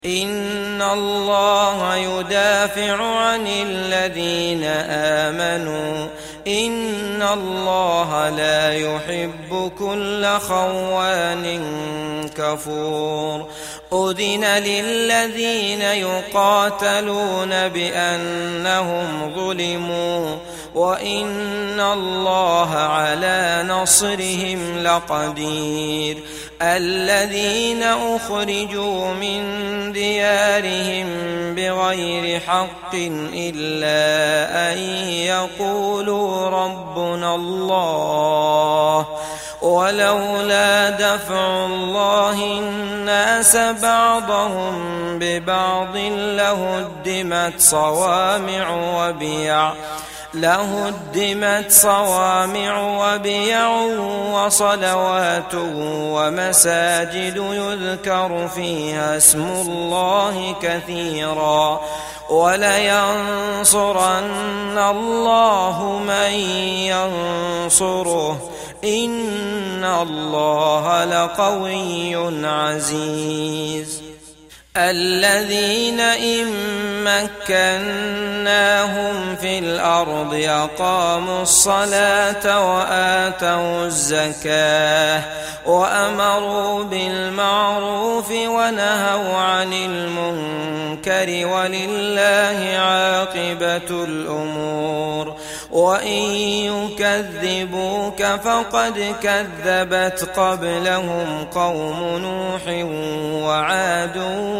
إن الله يدافع عن الذين آمنوا إن الله لا يحب كل خوان كفور أذن للذين يقاتلون بأنهم ظلموا وإن الله على نصرهم لقدير الذين أخرجوا من ديارهم بغير حق إلا أن يقولوا ربنا الله ولولا دفع الله الناس بعضهم ببعض لهدمت صوامع وبيع وصلوات ومساجد يذكر فيها اسم الله كثيرا ولينصرن الله من ينصره إن الله لقوي عزيز الذين إن مكناهم في الأرض أقاموا الصلاة وآتوا الزكاة وأمروا بالمعروف ونهوا عن المنكر ولله عاقبة الأمور وإن يكذبوك فقد كذبت قبلهم قوم نوح وعاد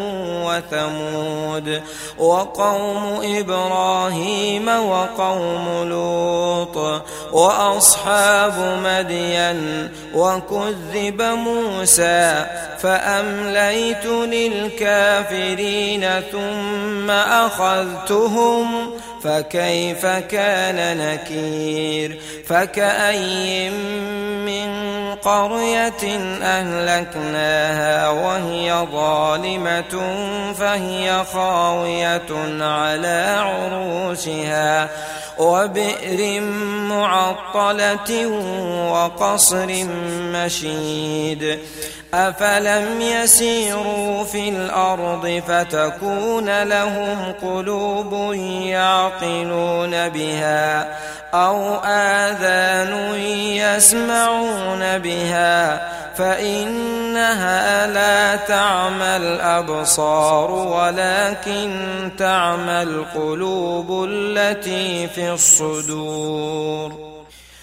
وثمود وقوم إبراهيم وقوم لوط وأصحاب مدين وكذب موسى فأمليت للكافرين ثم أخذتهم فكيف كان نكير فكأي من قرية أهلكناها وهي ظالمة فهي خاوية على عروشها وبئر معطلة وقصر مشيد أفلم يسيروا في الأرض فتكون لهم قلوب يعقلون بها أو آذان يسمعون بها فإنها لا تعمى الأبصار ولكن تعمى القلوب التي في الصدور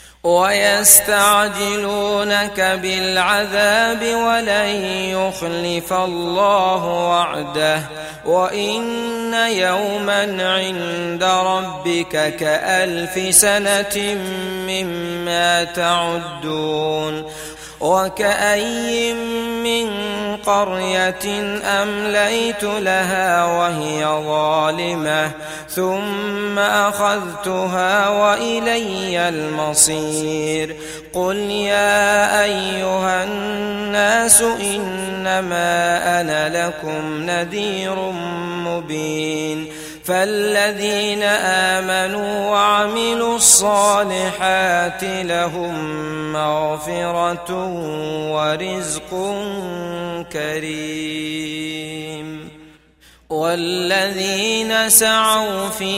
ويستعجلونك بالعذاب ولن يخلف الله وعده وإن يوما عند ربك كألف سنة مما تعدون وكأي من قرية أمليت لها وهي ظالمة ثم أخذتها وإلي المصير قل يا أيها الناس إنما أنا لكم نذير مبين فالذين آمنوا وعملوا الصالحات لهم مغفرة ورزق كريم والذين سعوا في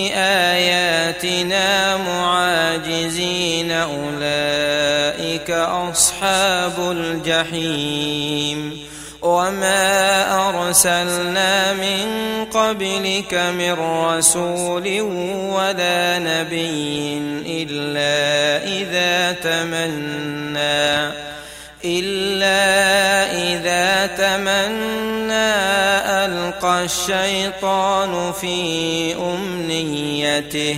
آياتنا معاجزين أولئك أصحاب الجحيم وما أرسلنا من قبلك من رسول ولا نبي إلا إذا تمنى ألقى الشيطان في أمنيته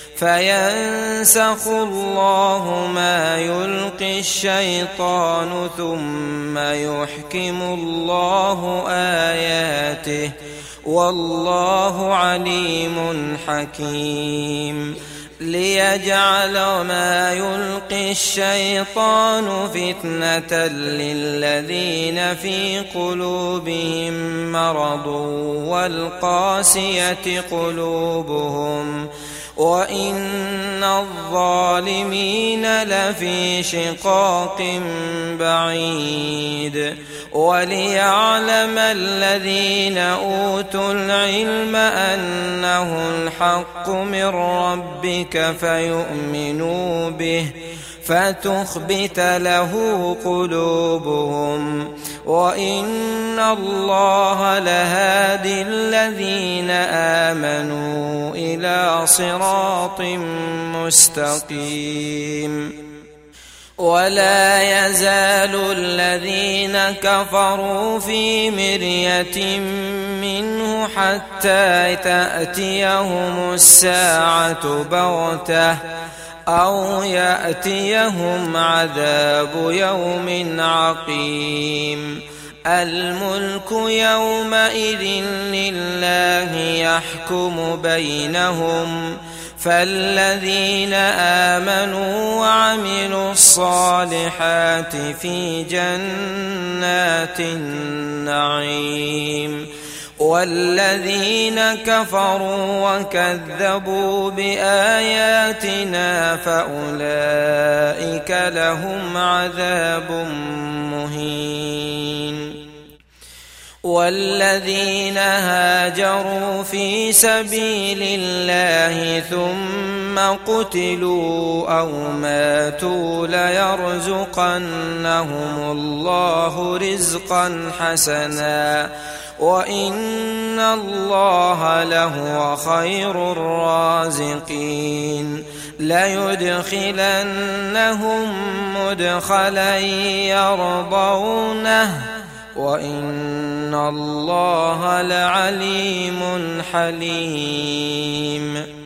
فينسخ الله ما يلقي الشيطان ثم يحكم الله آياته والله عليم حكيم ليجعل ما يلقي الشيطان فتنة للذين في قلوبهم مرض والقاسية قلوبهم وإن الظالمين لفي شقاق بعيد وليعلم الذين أوتوا العلم أنه الحق من ربك فيؤمنوا به فتخبت له قلوبهم وإن الله لهادي الذين آمنوا إلى صراط مستقيم ولا يزال الذين كفروا في مرية منه حتى تأتيهم الساعة بغتة أو يأتيهم عذاب يوم عقيم الملك يومئذ لله يحكم بينهم فالذين آمنوا وعملوا الصالحات في جنات النعيم والذين كفروا وكذبوا بآياتنا فأولئك لهم عذاب مهين والذين هاجروا في سبيل الله ثم قتلوا أو ماتوا ليرزقنهم الله رزقا حسنا وإن الله لهو خير الرازقين ليدخلنهم مدخلا يرضونه وإن الله لعليم حليم